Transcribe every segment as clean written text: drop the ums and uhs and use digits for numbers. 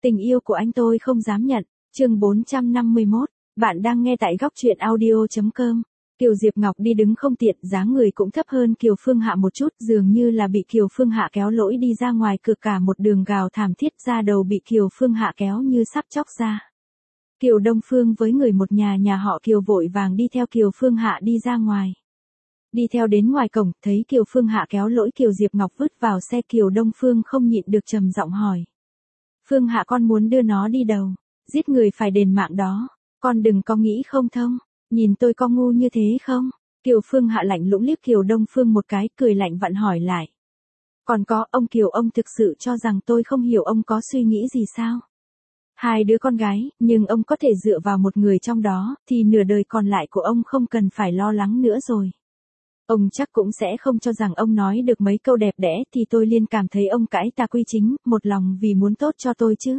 Tình yêu của anh tôi không dám nhận. Chương 451. Bạn đang nghe tại góc truyện audio.com. Kiều Diệp Ngọc đi đứng không tiện, dáng người cũng thấp hơn Kiều Phương Hạ một chút, dường như là bị Kiều Phương Hạ kéo lỗi đi ra ngoài cửa, cả một đường gào thảm thiết, da đầu bị Kiều Phương Hạ kéo như sắp chóc ra. Kiều Đông Phương với người một nhà họ Kiều vội vàng đi theo Kiều Phương Hạ đi ra ngoài. Đi theo đến ngoài cổng, thấy Kiều Phương Hạ kéo lỗi Kiều Diệp Ngọc vứt vào xe, Kiều Đông Phương không nhịn được trầm giọng hỏi. Phương Hạ, con muốn đưa nó đi đâu? Giết người phải đền mạng đó. Con đừng có nghĩ không thông. Nhìn tôi có ngu như thế không? Kiều Phương Hạ lạnh lùng liếc Kiều Đông Phương một cái, cười lạnh vặn hỏi lại. Còn có, ông Kiều, ông thực sự cho rằng tôi không hiểu ông có suy nghĩ gì sao? Hai đứa con gái, nhưng ông có thể dựa vào một người trong đó, thì nửa đời còn lại của ông không cần phải lo lắng nữa rồi. Ông chắc cũng sẽ không cho rằng ông nói được mấy câu đẹp đẽ thì tôi liền cảm thấy ông cãi tà quy chính, một lòng vì muốn tốt cho tôi chứ.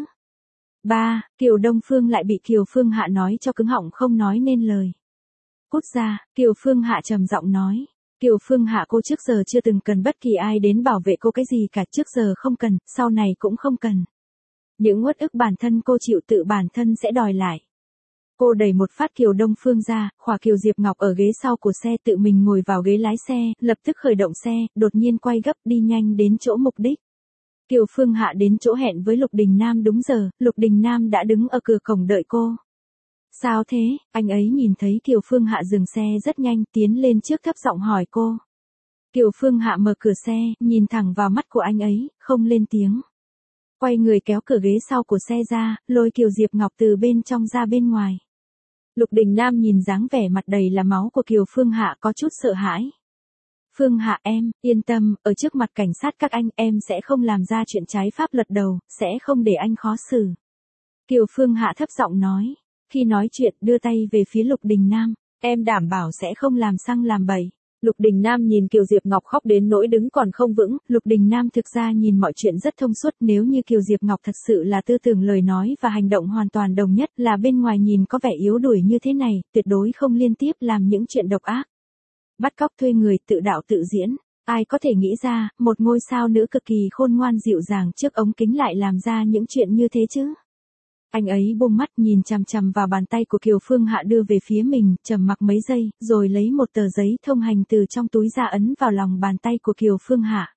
Ba, Kiều Đông Phương lại bị Kiều Phương Hạ nói cho cứng họng không nói nên lời. Cút ra, Kiều Phương Hạ trầm giọng nói. Kiều Phương Hạ, cô trước giờ chưa từng cần bất kỳ ai đến bảo vệ cô cái gì cả, trước giờ không cần, sau này cũng không cần. Những uất ức bản thân cô chịu tự bản thân sẽ đòi lại. Cô đẩy một phát Kiều Đông Phương ra, khỏa Kiều Diệp Ngọc ở ghế sau của xe, tự mình ngồi vào ghế lái xe, lập tức khởi động xe, đột nhiên quay gấp đi nhanh đến chỗ mục đích. Kiều Phương Hạ đến chỗ hẹn với Lục Đình Nam đúng giờ, Lục Đình Nam đã đứng ở cửa cổng đợi cô. Sao thế? Anh ấy nhìn thấy Kiều Phương Hạ dừng xe rất nhanh, tiến lên trước thấp giọng hỏi cô. Kiều Phương Hạ mở cửa xe, nhìn thẳng vào mắt của anh ấy, không lên tiếng. Quay người kéo cửa ghế sau của xe ra, lôi Kiều Diệp Ngọc từ bên trong ra bên ngoài. Lục Đình Nam nhìn dáng vẻ mặt đầy là máu của Kiều Phương Hạ có chút sợ hãi. Phương Hạ, em, yên tâm, ở trước mặt cảnh sát các anh, em sẽ không làm ra chuyện trái pháp lật đầu, sẽ không để anh khó xử. Kiều Phương Hạ thấp giọng nói. Khi nói chuyện, đưa tay về phía Lục Đình Nam. Em đảm bảo sẽ không làm xăng làm bậy. Lục Đình Nam nhìn Kiều Diệp Ngọc khóc đến nỗi đứng còn không vững. Lục Đình Nam thực ra nhìn mọi chuyện rất thông suốt, nếu như Kiều Diệp Ngọc thật sự là tư tưởng, lời nói và hành động hoàn toàn đồng nhất, là bên ngoài nhìn có vẻ yếu đuổi như thế này, tuyệt đối không liên tiếp làm những chuyện độc ác. Bắt cóc, thuê người, tự đạo tự diễn. Ai có thể nghĩ ra, một ngôi sao nữ cực kỳ khôn ngoan dịu dàng trước ống kính lại làm ra những chuyện như thế chứ? Anh ấy buông mắt nhìn chằm chằm vào bàn tay của Kiều Phương Hạ đưa về phía mình, trầm mặc mấy giây, rồi lấy một tờ giấy thông hành từ trong túi ra ấn vào lòng bàn tay của Kiều Phương Hạ.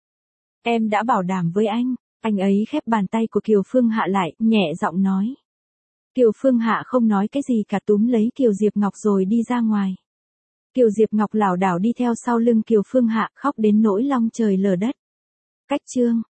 Em đã bảo đảm với anh ấy khép bàn tay của Kiều Phương Hạ lại, nhẹ giọng nói. Kiều Phương Hạ không nói cái gì cả, túm lấy Kiều Diệp Ngọc rồi đi ra ngoài. Kiều Diệp Ngọc lảo đảo đi theo sau lưng Kiều Phương Hạ, khóc đến nỗi long trời lở đất. Cách chương